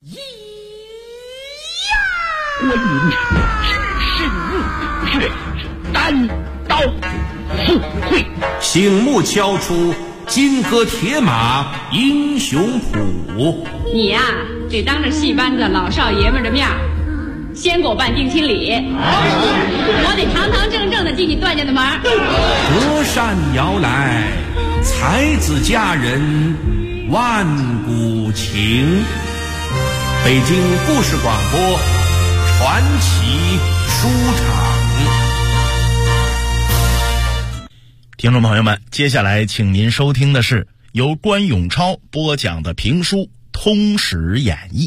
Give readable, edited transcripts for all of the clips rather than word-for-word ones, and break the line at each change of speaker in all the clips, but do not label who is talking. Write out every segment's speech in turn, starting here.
关云只是怒却单刀赴会，
醒目敲出金戈铁马英雄谱。
你呀，得当着戏班子老少爷们的面先给我办定亲礼，我得堂堂正正的进你段家的门。
隔山摇来，才子佳人万古情。北京故事广播传奇书场。
听众朋友们，接下来请您收听的是由关永超播讲的评书《通史演义》。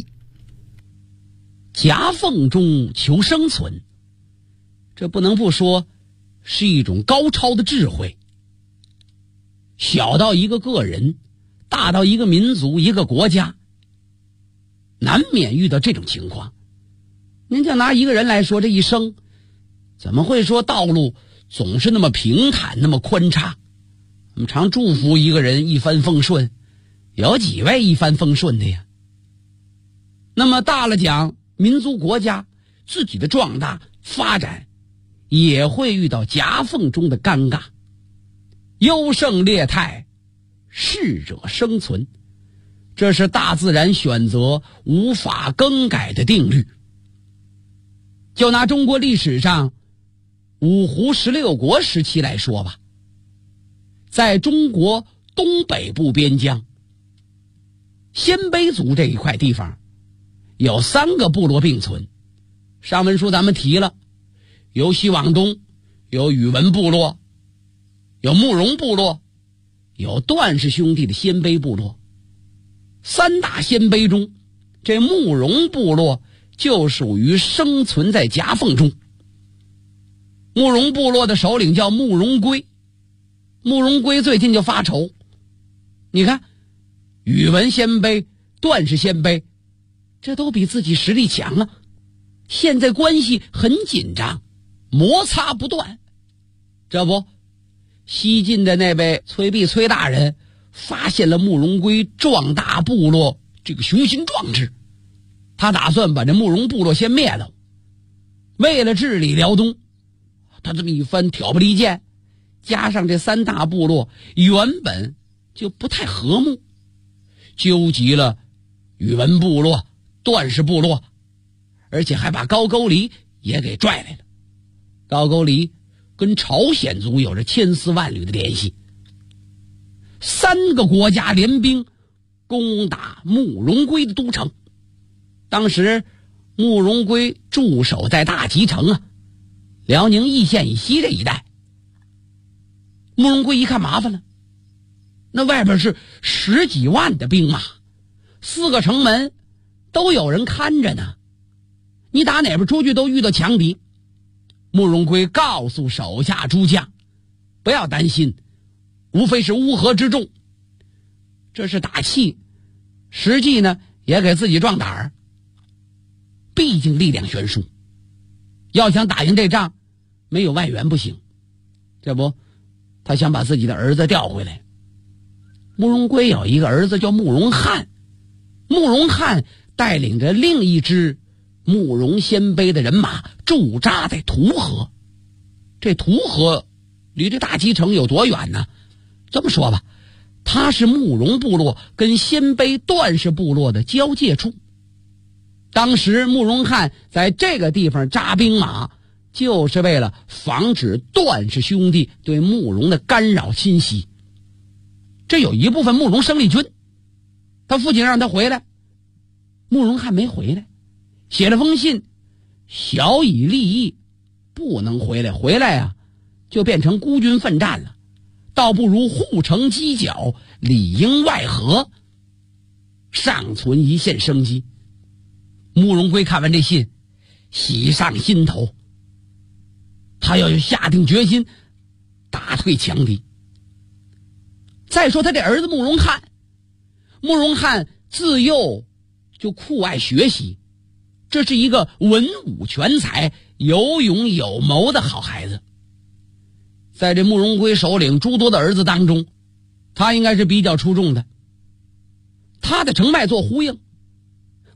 夹缝中求生存，这不能不说是一种高超的智慧。小到一个个人，大到一个民族一个国家，难免遇到这种情况。您就拿一个人来说，这一生怎么会说道路总是那么平坦那么宽敞？我们常祝福一个人一帆风顺，有几位一帆风顺的呀？那么大了讲，民族国家自己的壮大发展也会遇到夹缝中的尴尬。优胜劣汰，适者生存，这是大自然选择无法更改的定律。就拿中国历史上五胡16国时期来说吧，在中国东北部边疆，鲜卑族这一块地方有3个部落并存。上文书咱们提了，由西往东有宇文部落，有慕容部落，有段氏兄弟的鲜卑部落。3大鲜卑中，这慕容部落就属于生存在夹缝中。慕容部落的首领叫慕容归，慕容归最近就发愁，你看宇文鲜卑、段氏鲜卑这都比自己实力强啊，现在关系很紧张，摩擦不断。这不，西晋的那位崔弼崔大人发现了慕容归壮大部落这个雄心壮志，他打算把这慕容部落先灭了。为了治理辽东，他这么一番挑拨离间，加上这3大部落原本就不太和睦，纠集了宇文部落、段氏部落，而且还把高句丽也给拽来了。高句丽跟朝鲜族有着千丝万缕的联系。3个国家联兵攻打慕容归的都城。当时慕容归驻守在大集城啊，辽宁义县以西这一带。慕容归一看麻烦了，那外边是10几万的兵马，4个城门都有人看着呢，你打哪边出去都遇到强敌。慕容归告诉手下诸将，不要担心，无非是乌合之众。这是打气，实际呢也给自己壮胆儿。毕竟力量悬殊，要想打赢这仗，没有外援不行。这不，他想把自己的儿子调回来。慕容归有一个儿子叫慕容翰，慕容翰带领着另一支慕容鲜卑的人马驻扎在图河。这图河离这大集城有多远呢？这么说吧，它是慕容部落跟鲜卑段氏部落的交界处。当时慕容翰在这个地方扎兵马，就是为了防止段氏兄弟对慕容的干扰侵袭。这有一部分慕容生力军，他父亲让他回来，慕容翰没回来，写了封信，小以利益，不能回来，回来啊就变成孤军奋战了，倒不如护城犄角，里应外合，尚存一线生机。慕容归看完这信，喜上心头，他要下定决心打退强敌。再说他这儿子慕容翰，慕容翰自幼就酷爱学习，这是一个文武全才、有勇有谋的好孩子。在这慕容归首领诸多的儿子当中，他应该是比较出众的。他的成败做呼应，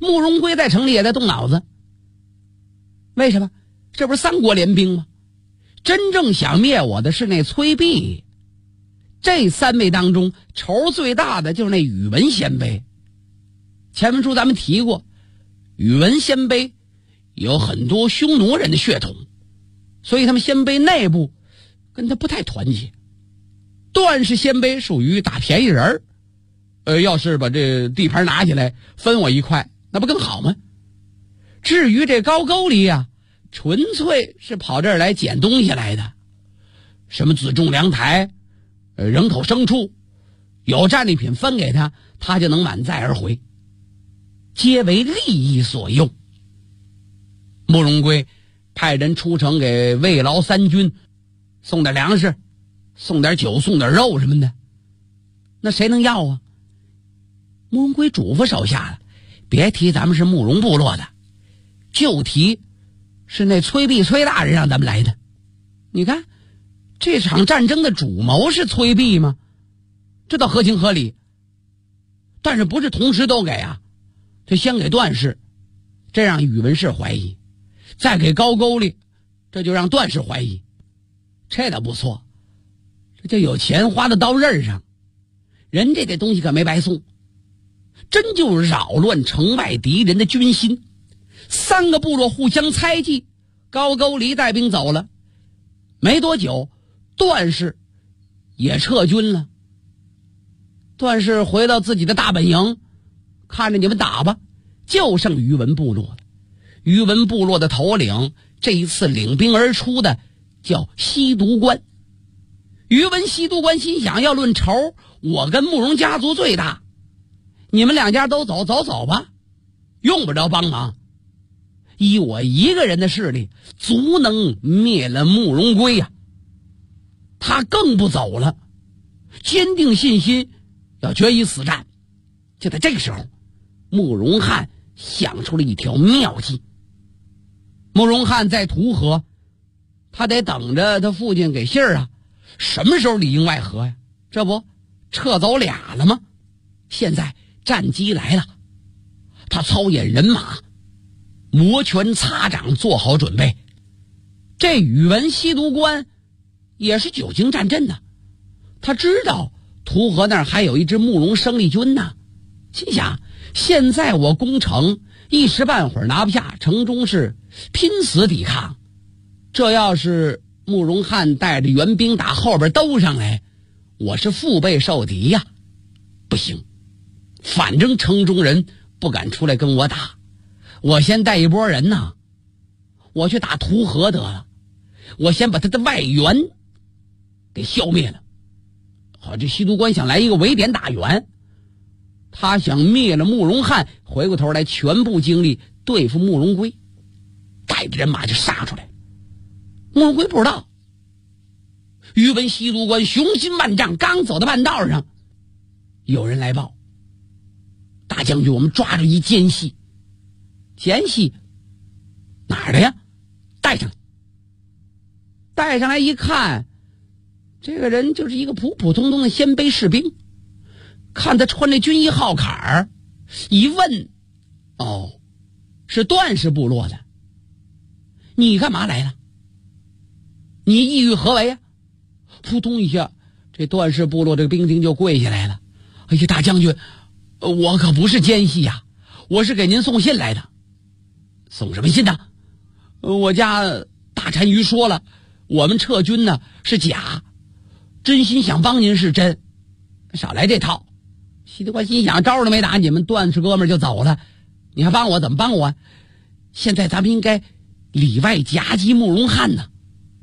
慕容归在城里也在动脑子。为什么？这不是3国联兵吗？真正想灭我的是那崔弼。这3位当中仇最大的就是那宇文鲜卑。前文书咱们提过，宇文鲜卑有很多匈奴人的血统，所以他们鲜卑内部跟他不太团结。段氏鲜卑属于打便宜人要是把这地盘拿起来分我一块，那不更好吗？至于这高句丽啊，纯粹是跑这儿来捡东西来的，什么辎重粮台、人口牲畜，有战利品分给他，他就能满载而回，皆为利益所用。慕容归派人出城给慰劳3军，送点粮食，送点酒，送点肉什么的，那谁能要啊？慕容归嘱咐手下了，别提咱们是慕容部落的，就提是那崔弼崔大人让咱们来的。你看这场战争的主谋是崔弼吗？这倒合情合理。但是不是同时都给啊？这先给段氏，这让宇文氏怀疑，再给高句丽，这就让段氏怀疑。这倒不错，这就有钱花的刀刃上，人这东西可没白送，真就扰乱城外敌人的军心。3个部落互相猜忌，高句丽带兵走了，没多久段氏也撤军了。段氏回到自己的大本营，看着你们打吧，就剩宇文部落了。宇文部落的头领这一次领兵而出的叫西毒关。宇文西毒关心想，要论仇，我跟慕容家族最大，你们2家都走吧，用不着帮忙。以我一个人的势力，足能灭了慕容归呀。他更不走了，坚定信心要决一死战。就在这个时候，慕容翰想出了一条妙计。慕容翰在涂河，他得等着他父亲给信儿啊，什么时候里应外合呀？这不撤走俩了吗？现在战机来了，他操演人马，摩拳擦掌，做好准备。这宇文西毒关也是久经战阵的，他知道涂河那儿还有一支慕容生力军呢，心想现在我攻城一时半会儿拿不下，城中是拼死抵抗，这要是慕容翰带着援兵打后边兜上来，我是腹背受敌呀。不行，反正城中人不敢出来跟我打，我先带一波人呢，我去打涂河得了，我先把他的外援给消灭了。好，这西毒关想来一个围点打援，他想灭了慕容翰，回过头来全部精力对付慕容归，带着人马就杀出来。慕容归不知道，宇文西毒关雄心万丈，刚走到半道上，有人来报，大将军，我们抓住一奸细。奸细哪儿的呀？带上来。带上来一看，这个人就是一个普普通通的鲜卑士兵，看他穿着军衣号坎儿，一问，哦，是段氏部落的。你干嘛来了？你意欲何为呀？扑通一下，这段氏部落这个兵丁就跪下来了。哎呀，大将军，我可不是奸细呀，我是给您送信来的。送什么信呢？我家大单于说了，我们撤军呢是假，真心想帮您是真，少来这套。西毒关心想，招都没打，你们段氏哥们就走了，你还帮我？怎么帮我？现在咱们应该里外夹击慕容翰呢。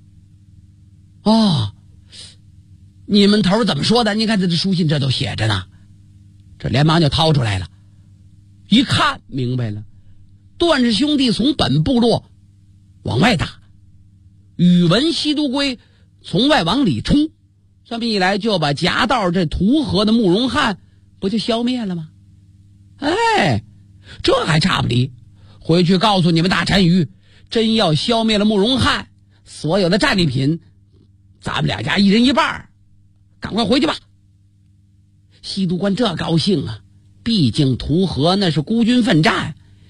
哦，你们头怎么说的？你看这书信这都写着呢。这连忙就掏出来了，一看明白了，段氏兄弟从本部落往外打，宇文西毒归从外往里冲，这么一来就把夹道这涂河的慕容翰不就消灭了吗？哎，这还差不离，回去告诉你们大单于，真要消灭了慕容翰，所有的战利品咱们2家一人一半，赶快回去吧。西毒关这高兴啊，毕竟涂河那是孤军奋战，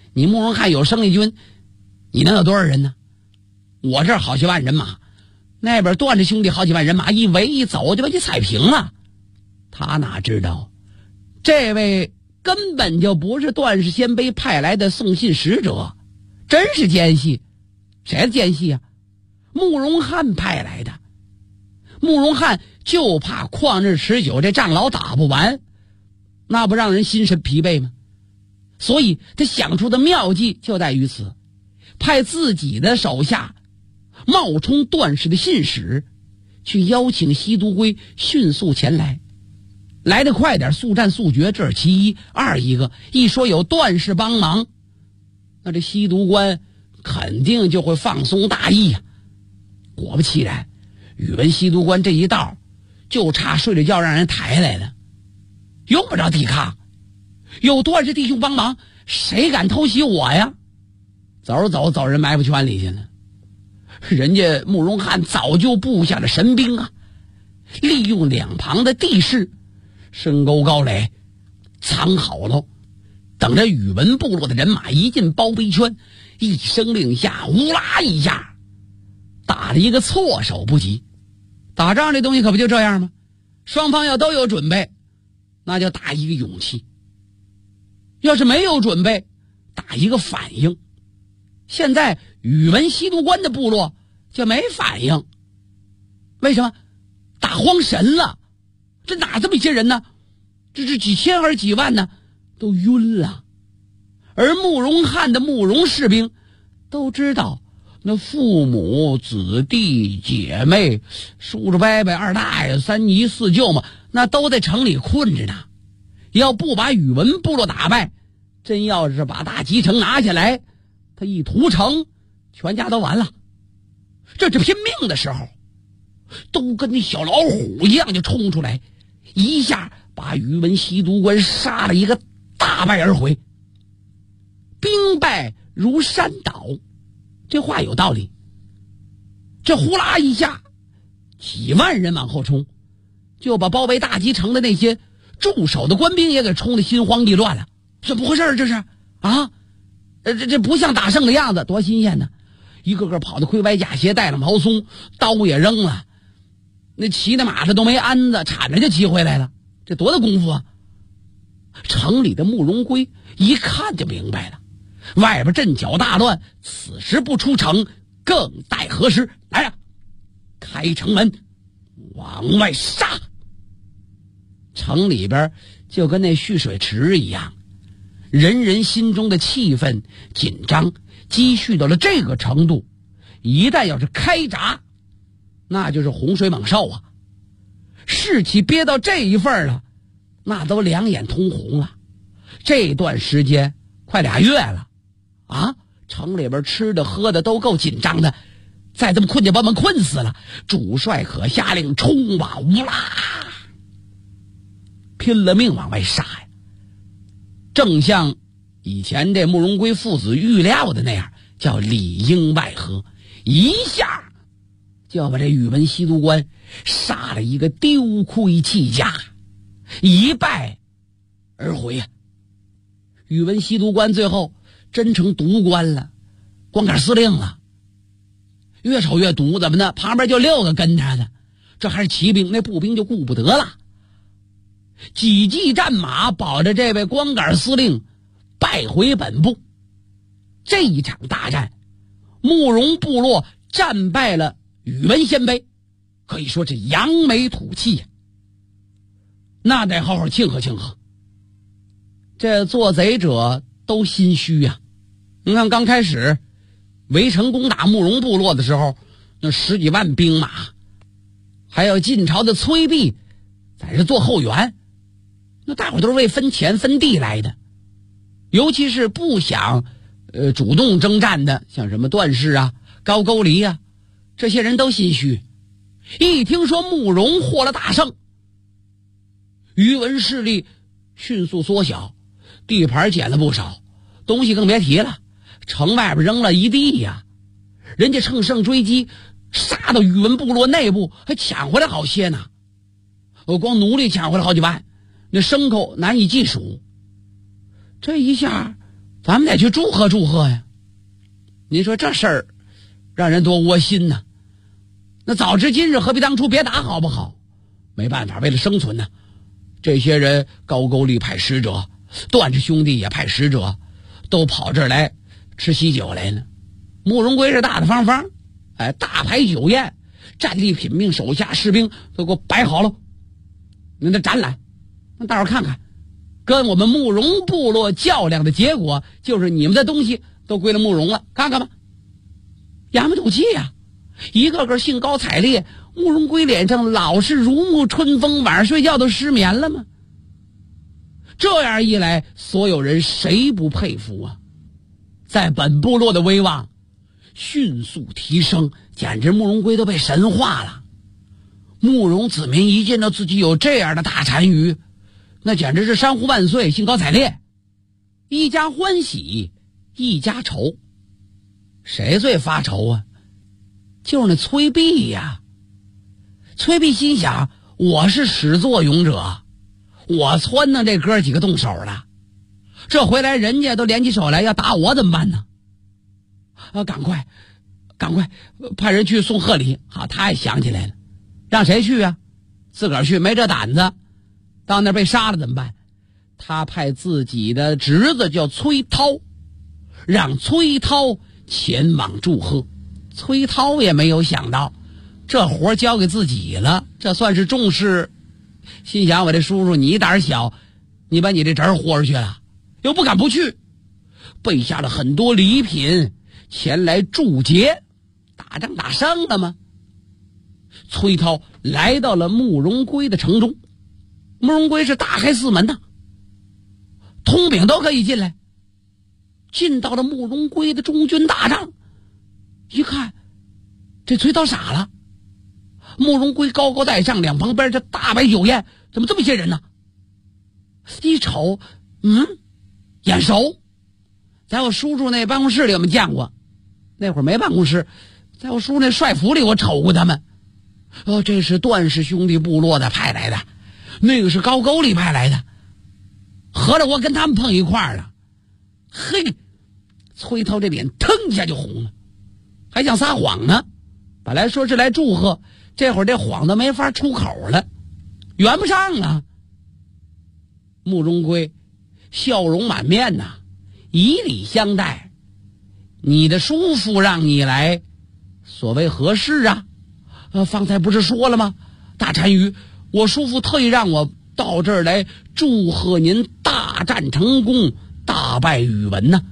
你慕容汉有生力军，你能有多少人呢？我这儿好几万人马，那边段氏兄弟好几万人马，一围一走就把你踩平了。他哪知道这位根本就不是段氏鲜卑派来的送信使者，真是奸细。谁的奸细啊？慕容汉派来的。慕容汉就怕旷日持久，这仗老打不完，那不让人心神疲惫吗？所以他想出的妙计就在于此，派自己的手下冒充段氏的信使，去邀请西都圭迅速前来。来得快点，速战速决，这是其一。二一个，一说有段氏帮忙，那这西都官肯定就会放松大意呀。果不其然，宇文西都官这一道就差睡着觉让人抬来了，用不着抵抗。有段氏弟兄帮忙，谁敢偷袭我呀？走人埋伏圈里去了。人家慕容汉早就布下了神兵啊，利用两旁的地势，深沟高垒藏好了，等着宇文部落的人马一进包围圈，一声令下，呼啦一下打了一个措手不及。打仗这东西可不就这样吗？双方要都有准备，那就打一个勇气；要是没有准备，打一个反应。现在宇文西都官的部落就没反应，为什么？打慌神了。这哪这么些人呢？这是几千还是几万呢？都晕了。而慕容汉的慕容士兵都知道，那父母子弟姐妹叔叔伯伯二大爷三姨四舅嘛，那都在城里困着呢。要不把宇文部落打败，真要是把大吉城拿下来，他一屠城，全家都完了。这是拼命的时候，都跟那小老虎一样就冲出来，一下把宇文西都官杀了一个大败而回。兵败如山倒，这话有道理。这呼啦一下，几万人往后冲，就把包围大吉城的那些驻守的官兵也给冲得心慌意乱了。怎么回事？这是啊？这不像打胜的样子，多新鲜呢！一个个跑得盔歪甲斜，带了毛松，刀也扔了，那骑的马的都没鞍子，铲着就骑回来了。这多大功夫啊！城里的慕容圭一看就明白了，外边阵脚大乱，此时不出城更待何时？来呀，开城门往外杀！城里边就跟那蓄水池一样，人人心中的气氛紧张积蓄到了这个程度，一旦要是开闸，那就是洪水猛兽啊！士气憋到这一份了，那都两眼通红了。这段时间快2月了啊，城里边吃的喝的都够紧张的，再这么困就把我们困死了。主帅可下令冲吧，乌啦，拼了命往外杀呀！正像以前这慕容圭父子预料的那样，叫里应外合，一下就要把这宇文西都官杀了一个丢盔弃甲，一败而回啊！宇文西都官最后真成独官了，光杆司令了。越瞅越毒，怎么呢？旁边就6个跟他的，这还是骑兵，那步兵就顾不得了。几骑战马保着这位光杆司令败回本部。这一场大战，慕容部落战败了宇文鲜卑，可以说是扬眉吐气呀，那得好好庆贺庆贺。这做贼者都心虚呀。你看刚开始围城攻打慕容部落的时候，那10几万兵马，还有晋朝的崔璧在这做后援，那大伙都是为分钱分地来的。尤其是不想主动征战的，像什么段氏啊、高句丽啊，这些人都心虚。一听说慕容获了大胜，宇文势力迅速缩小，地盘减了不少，东西更别提了，城外边扔了一地呀。人家乘胜追击，杀到宇文部落内部，还抢回来好些呢。光奴隶抢回来好几万，那牲口难以计数。这一下咱们得去祝贺祝贺呀。您说这事儿让人多窝心呐。那早知今日何必当初，别打好不好？没办法，为了生存呢，这些人高句丽派使者，段氏兄弟也派使者，都跑这儿来吃喜酒来了。慕容归是大大方方，大排酒宴，战利品命，手下士兵都给我摆好了。您的展览，让大伙看看，跟我们慕容部落较量的结果，就是你们的东西都归了慕容了，看看吧。衙门赌气呀，一个个兴高采烈。慕容归脸上老是如沐春风，晚上睡觉都失眠了吗？这样一来，所有人谁不佩服啊？在本部落的威望迅速提升，简直慕容归都被神化了。慕容子民一见到自己有这样的大单于，那简直是山呼万岁，兴高采烈，一家欢喜一家愁。谁最发愁啊？就是那崔璧呀。崔璧心想，我是始作俑者，我撺掇这哥几个动手了，这回来人家都联起手来要打我怎么办呢？赶快派人去送贺礼。好，他也想起来了，让谁去啊？自个儿去没这胆子，到那儿被杀了怎么办？他派自己的侄子叫崔涛，让崔涛前往祝贺。崔涛也没有想到这活交给自己了，这算是重视。心想，我这叔叔你胆小，你把你这侄儿豁出去了，又不敢不去，备下了很多礼品前来祝捷。打仗打胜了吗？崔涛来到了慕容归的城中。慕容归是大开四门呐，通禀都可以进来。进到了慕容归的中军大帐，一看这崔涛傻了。慕容归高高在上，两旁边这大摆酒宴，怎么这么些人呢？一瞅，眼熟，在我叔叔那办公室里我们见过，那会儿没办公室，在我叔叔那帅府里我瞅过他们。这是段氏兄弟部落的派来的，那个是高句丽派来的，合着我跟他们碰一块儿了。嘿，崔涛这脸腾一下就红了，还想撒谎呢。本来说是来祝贺，这会儿这谎都没法出口了，圆不上啊。慕容归笑容满面呐，以礼相待。你的叔父让你来，所谓何事啊？方才不是说了吗？大单于，我叔父特意让我到这儿来祝贺您大战成功，大败宇文呢。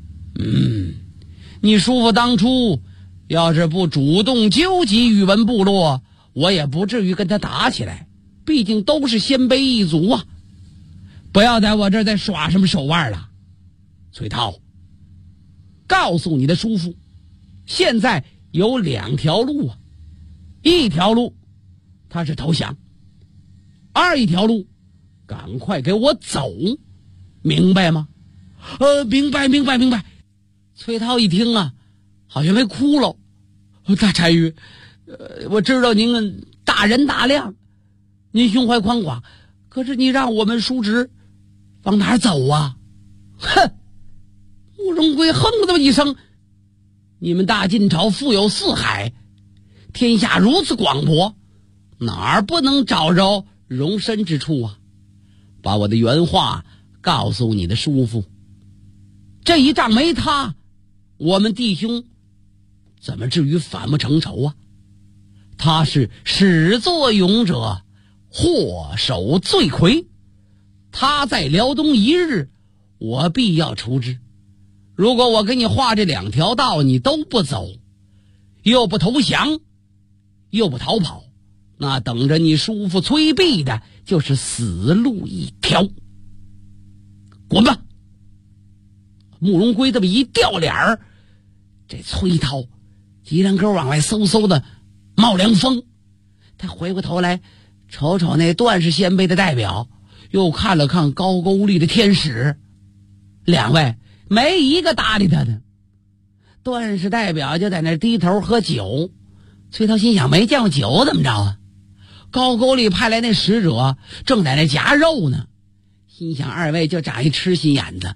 你叔父当初要是不主动纠集宇文部落，我也不至于跟他打起来，毕竟都是鲜卑一族啊。不要在我这儿再耍什么手腕了。崔涛，告诉你的叔父，现在有两条路啊，一条路他是投降，一条路赶快给我走，明白吗？明白。崔涛一听啊，好像没哭了。大单于，我知道您大人大量，您胸怀宽广，可是你让我们叔侄往哪儿走啊？哼！慕容归哼了这么一声，你们大晋朝富有四海，天下如此广博，哪儿不能找着容身之处啊？把我的原话告诉你的叔父，这一仗没他，我们弟兄怎么至于反目成仇啊？他是始作俑者，祸首罪魁，他在辽东一日，我必要除之。如果我给你画这两条道，你都不走，又不投降，又不逃跑，那等着你叔父崔璧的就是死路一条。滚吧！慕容归这么一掉脸儿，这崔涛脊梁沟往外嗖嗖的冒凉风。他回过头来瞅瞅那段氏鲜卑的代表，又看了看高句丽的天使，两位没一个搭理他的。段氏代表就在那低头喝酒。崔涛心想，没见过酒怎么着啊？高句丽派来那使者正在那夹肉呢，心想二位就长一痴心眼子，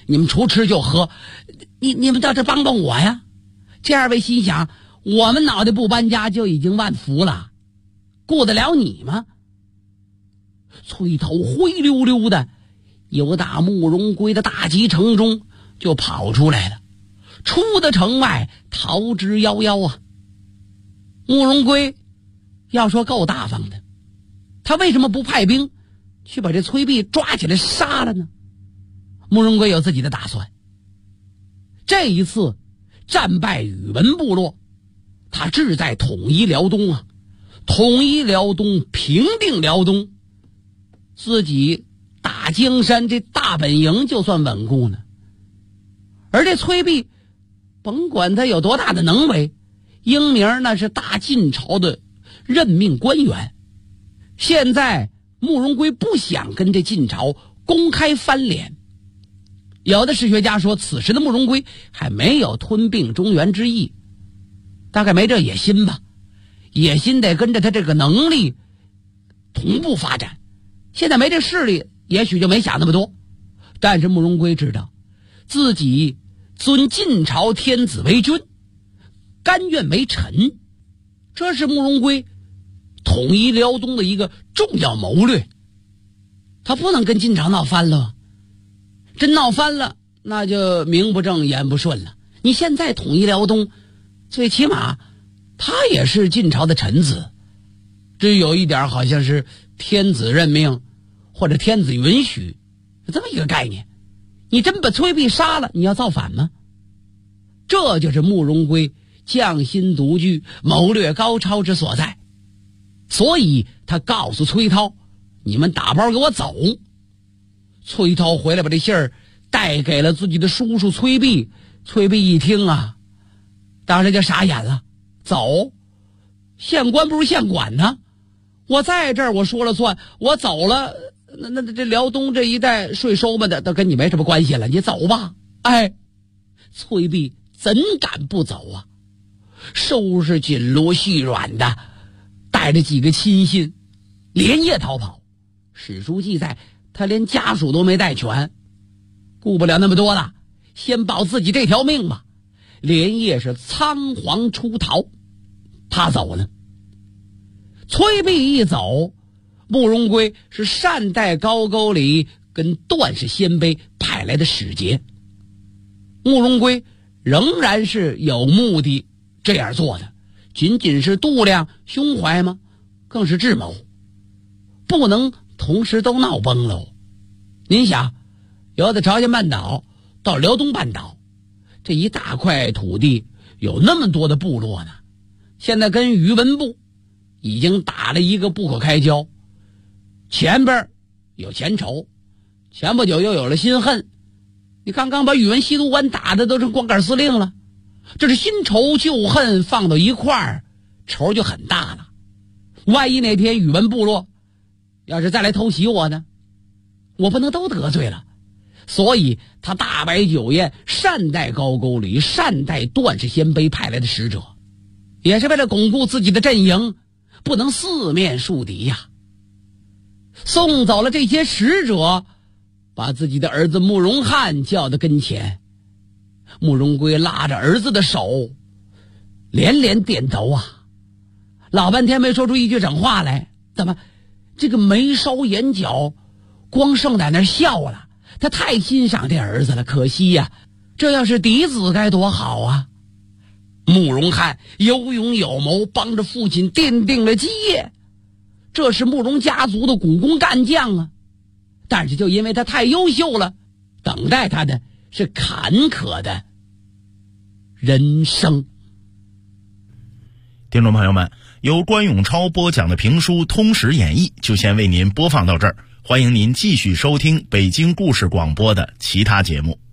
你们除吃就喝，你们到这帮帮我呀。这二位心想，我们脑袋不搬家就已经万福了，顾得了你吗？崔涛灰溜溜的由打慕容归的大吉城中就跑出来了，出的城外逃之夭夭啊。慕容归要说够大方的，他为什么不派兵去把这崔弼抓起来杀了呢？慕容归有自己的打算。这一次战败宇文部落，他志在统一辽东啊，统一辽东，平定辽东，自己大江山这大本营就算稳固呢。而这崔弼甭管他有多大的能为，英名那是大晋朝的任命官员。现在慕容归不想跟这晋朝公开翻脸，有的史学家说此时的慕容归还没有吞并中原之意，大概没这野心吧，野心得跟着他这个能力同步发展，现在没这势力，也许就没想那么多。但是慕容归知道自己尊晋朝天子为君，甘愿为臣，这是慕容归统一辽东的一个重要谋略。他不能跟晋朝闹翻了，真闹翻了那就名不正言不顺了。你现在统一辽东，最起码他也是晋朝的臣子，这有一点好像是天子任命或者天子允许这么一个概念。你真把崔弼杀了，你要造反吗？这就是慕容归匠心独具，谋略高超之所在。所以他告诉崔涛，你们打包给我走。崔涛回来把这信儿带给了自己的叔叔崔弼，崔弼一听啊，当时就傻眼了。走？县官不如县管呢，我在这儿我说了算，我走了，那这辽东这一带税收嘛的都跟你没什么关系了，你走吧。哎，崔弼怎敢不走啊？收拾锦罗细软的，带着几个亲信连夜逃跑。史书记载他连家属都没带全，顾不了那么多了，先保自己这条命吧。连夜是仓皇出逃，他走了。崔弼一走，慕容归是善待高句丽跟段氏鲜卑派来的使节。慕容归仍然是有目的这样做的，仅仅是度量胸怀吗？更是智谋，不能同时都闹崩了。您想，由的朝鲜半岛到辽东半岛，这一大块土地有那么多的部落呢，现在跟宇文部已经打了一个不可开交，前边有前仇，前不久又有了新恨。你刚刚把宇文西都关打的都成光杆司令了，这是新仇旧恨放到一块儿，仇就很大了。万一哪天宇文部落要是再来偷袭我呢，我不能都得罪了。所以他大摆酒宴，善待高句丽，善待段氏鲜卑派来的使者，也是为了巩固自己的阵营，不能四面树敌呀。送走了这些使者，把自己的儿子慕容翰叫到跟前。慕容归拉着儿子的手，连连点头啊，老半天没说出一句整话来。怎么这个眉梢眼角光剩在那笑了？他太欣赏这儿子了，可惜呀，这要是嫡子该多好啊。慕容翰有勇有谋，帮着父亲奠定了基业，这是慕容家族的股肱干将啊。但是就因为他太优秀了，等待他的是坎坷的人生。
听众朋友们，由关永超播讲的评书《通史演义》就先为您播放到这儿，欢迎您继续收听北京故事广播的其他节目。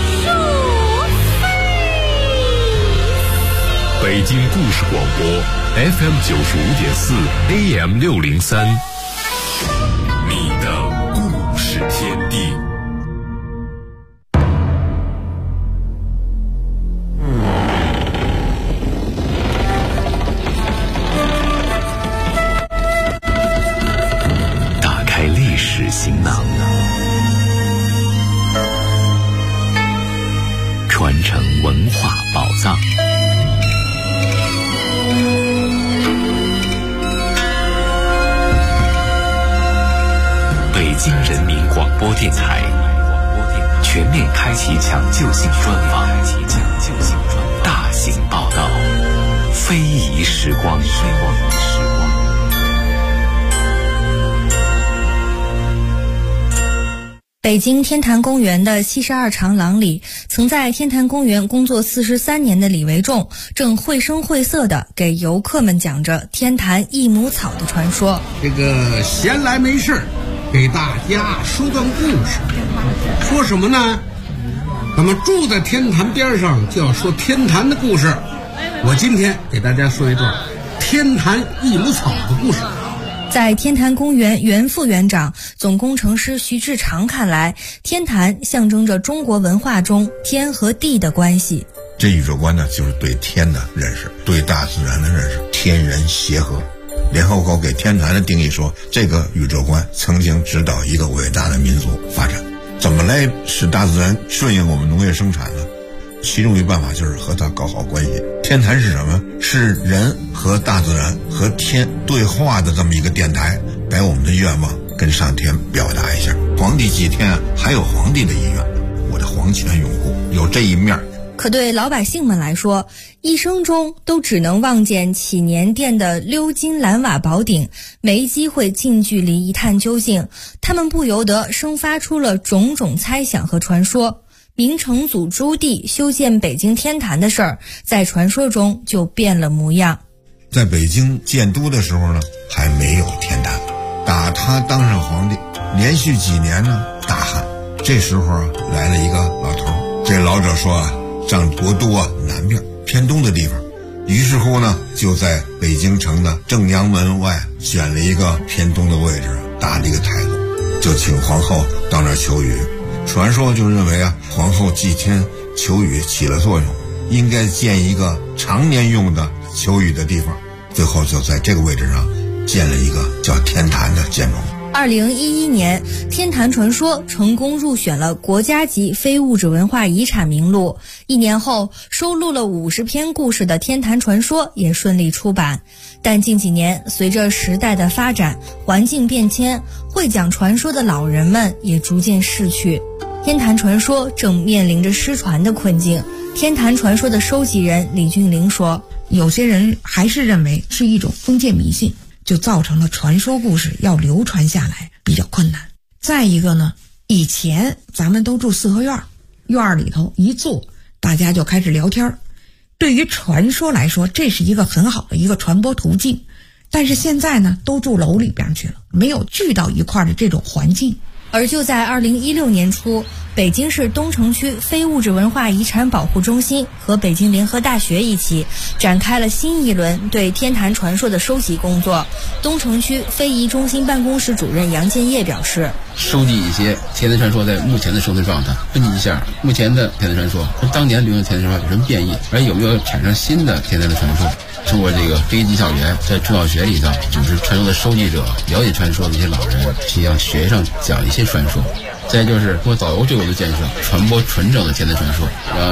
北京故事广播 FM 95.4 AM 603，你的故事天地。
打开历史行囊，传承文化宝藏。北京人民广播电台全面开启抢救性专访，大型报道，非遗时光。
北京天坛公园的72长廊里，曾在天坛公园工作43年的李维仲，正绘声绘色地给游客们讲着天坛益母草的传说。
这个闲来没事给大家说段故事。说什么呢？咱们住在天坛边上，就要说天坛的故事。我今天给大家说一段天坛益母草的故事。
在天坛公园原副园长、总工程师徐志长看来，天坛象征着中国文化中天和地的关系。
这宇宙观呢，就是对天的认识，对大自然的认识，天人协和。联合国给天坛的定义说，这个宇宙观曾经指导一个伟大的民族发展。怎么来使大自然顺应我们农业生产呢？其中一个办法就是和它搞好关系。天坛是什么？是人和大自然和天对话的这么一个电台，把我们的愿望跟上天表达一下。皇帝祭天还有皇帝的意愿，我的皇权永固，有这一面。
可对老百姓们来说，一生中都只能望见祈年殿的鎏金蓝瓦宝顶，没机会近距离一探究竟，他们不由得生发出了种种猜想和传说。明成祖朱棣修建北京天坛的事儿，在传说中就变了模样。
在北京建都的时候呢，还没有天坛。打他当上皇帝，连续几年呢大旱。这时候啊，来了一个老头，这老者说啊，上国都啊南边偏东的地方。于是乎呢，就在北京城的正阳门外选了一个偏东的位置，搭了一个台子，就请皇后到那儿求雨。传说就认为啊，皇后祭天求雨起了作用，应该建一个常年用的求雨的地方。最后就在这个位置上建了一个叫天坛的建筑。
2011年，天坛传说成功入选了国家级非物质文化遗产名录。1年后，收录了50篇故事的天坛传说也顺利出版。但近几年，随着时代的发展，环境变迁，会讲传说的老人们也逐渐逝去，天坛传说正面临着失传的困境。天坛传说的收集人李俊玲说，
有些人还是认为是一种封建迷信，就造成了传说故事要流传下来比较困难。再一个呢，以前咱们都住四合院，院里头一坐，大家就开始聊天。对于传说来说，这是一个很好的一个传播途径。但是现在呢，都住楼里边去了，没有聚到一块的这种环境。
而就在2016年初，北京市东城区非物质文化遗产保护中心和北京联合大学一起展开了新一轮对天坛传说的收集工作。东城区非遗中心办公室主任杨建业表示，
收集一些天坛传说在目前的生存状态，分析一下目前的天坛传说和当年流行天坛传说有什么变异，而有没有产生新的天坛的传说。通过这个非遗技校园，在中小学里头组织传说的收集者，了解传说的一些老人，去向学生讲一些传说。再就是通过导游队伍的建设，传播纯正的天坛传说，让